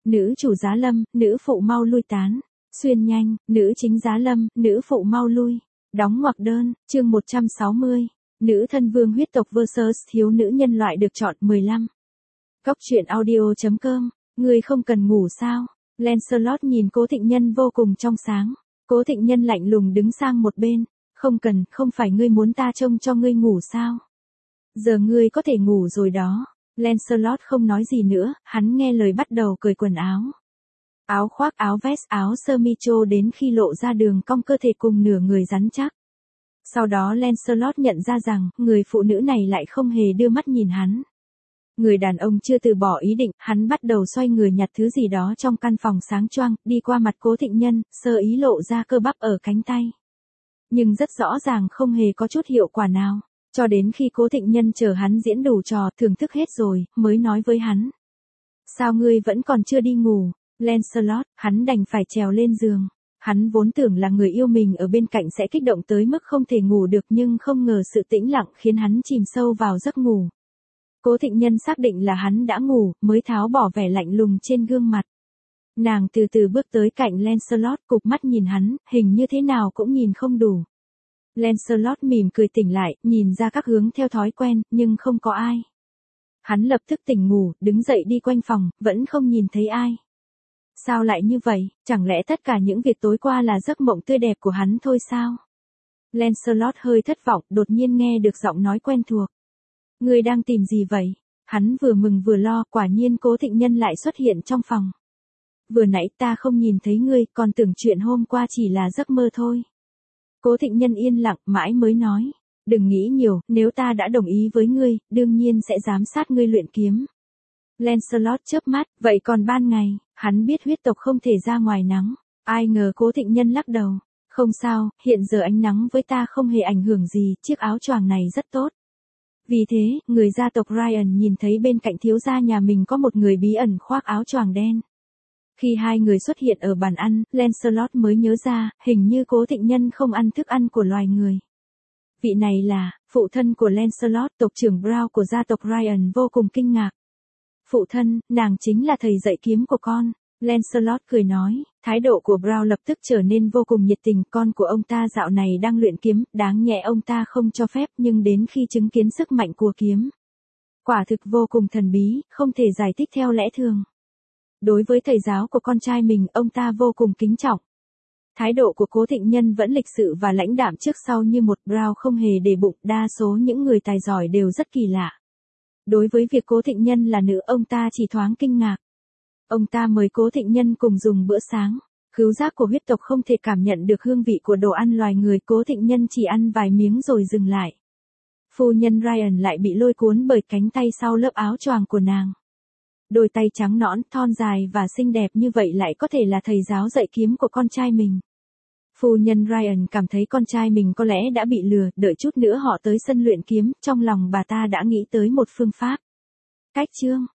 nữ chủ giá lâm, nữ phụ mau lui tán. Xuyên nhanh, nữ chính giá lâm, nữ phụ mau lui. Đóng ngoặc đơn, chương 160. Nữ thân vương huyết tộc vs thiếu nữ nhân loại được chọn 15. Cóc truyện audio.com. Ngươi không cần ngủ sao? Lancelot nhìn Cố Thịnh Nhân vô cùng trong sáng. Cố Thịnh Nhân lạnh lùng đứng sang một bên. Không cần, không phải ngươi muốn ta trông cho ngươi ngủ sao? Giờ ngươi có thể ngủ rồi đó. Lancelot không nói gì nữa, hắn nghe lời bắt đầu cởi quần áo. Áo khoác, áo vest, áo sơ mi trô đến khi lộ ra đường cong cơ thể cùng nửa người rắn chắc. Sau đó Lancelot nhận ra rằng, người phụ nữ này lại không hề đưa mắt nhìn hắn. Người đàn ông chưa từ bỏ ý định, hắn bắt đầu xoay người nhặt thứ gì đó trong căn phòng sáng choang, đi qua mặt Cố Thịnh Nhân, sơ ý lộ ra cơ bắp ở cánh tay. Nhưng rất rõ ràng không hề có chút hiệu quả nào. Cho đến khi Cố Thịnh Nhân chờ hắn diễn đủ trò, thưởng thức hết rồi, mới nói với hắn. Sao ngươi vẫn còn chưa đi ngủ? Lancelot, hắn đành phải trèo lên giường. Hắn vốn tưởng là người yêu mình ở bên cạnh sẽ kích động tới mức không thể ngủ được, nhưng không ngờ sự tĩnh lặng khiến hắn chìm sâu vào giấc ngủ. Cố Thịnh Nhân xác định là hắn đã ngủ, mới tháo bỏ vẻ lạnh lùng trên gương mặt. Nàng từ từ bước tới cạnh Lancelot, cụp mắt nhìn hắn, hình như thế nào cũng nhìn không đủ. Lancelot mỉm cười tỉnh lại, nhìn ra các hướng theo thói quen, nhưng không có ai. Hắn lập tức tỉnh ngủ, đứng dậy đi quanh phòng, vẫn không nhìn thấy ai. Sao lại như vậy, chẳng lẽ tất cả những việc tối qua là giấc mộng tươi đẹp của hắn thôi sao? Lancelot hơi thất vọng, đột nhiên nghe được giọng nói quen thuộc. Ngươi đang tìm gì vậy? Hắn vừa mừng vừa lo, quả nhiên Cố Thịnh Nhân lại xuất hiện trong phòng. Vừa nãy ta không nhìn thấy ngươi, còn tưởng chuyện hôm qua chỉ là giấc mơ thôi. Cố Thịnh Nhân yên lặng, mãi mới nói. Đừng nghĩ nhiều, nếu ta đã đồng ý với ngươi, đương nhiên sẽ giám sát ngươi luyện kiếm. Lancelot chớp mắt, vậy còn ban ngày, hắn biết huyết tộc không thể ra ngoài nắng. Ai ngờ Cố Thịnh Nhân lắc đầu. Không sao, hiện giờ ánh nắng với ta không hề ảnh hưởng gì, chiếc áo choàng này rất tốt. Vì thế, người gia tộc Ryan nhìn thấy bên cạnh thiếu gia nhà mình có một người bí ẩn khoác áo choàng đen. Khi hai người xuất hiện ở bàn ăn, Lancelot mới nhớ ra, hình như Cố Thịnh Nhân không ăn thức ăn của loài người. Vị này là, phụ thân của Lancelot, tộc trưởng Brown của gia tộc Ryan vô cùng kinh ngạc. Phụ thân, nàng chính là thầy dạy kiếm của con. Lancelot cười nói, thái độ của Brown lập tức trở nên vô cùng nhiệt tình, con của ông ta dạo này đang luyện kiếm, đáng nhẽ ông ta không cho phép, nhưng đến khi chứng kiến sức mạnh của kiếm. Quả thực vô cùng thần bí, không thể giải thích theo lẽ thường. Đối với thầy giáo của con trai mình, ông ta vô cùng kính trọng. Thái độ của Cố Thịnh Nhân vẫn lịch sự và lãnh đạm trước sau như một. Brown không hề để bụng, đa số những người tài giỏi đều rất kỳ lạ. Đối với việc Cố Thịnh Nhân là nữ, ông ta chỉ thoáng kinh ngạc. Ông ta mời Cố Thịnh Nhân cùng dùng bữa sáng. Khứu giác của huyết tộc không thể cảm nhận được hương vị của đồ ăn loài người, Cố Thịnh Nhân chỉ ăn vài miếng rồi dừng lại. Phu nhân Ryan lại bị lôi cuốn bởi cánh tay sau lớp áo choàng của nàng. Đôi tay trắng nõn, thon dài và xinh đẹp như vậy lại có thể là thầy giáo dạy kiếm của con trai mình. Phu nhân Ryan cảm thấy con trai mình có lẽ đã bị lừa, đợi chút nữa họ tới sân luyện kiếm, trong lòng bà ta đã nghĩ tới một phương pháp. Cách chương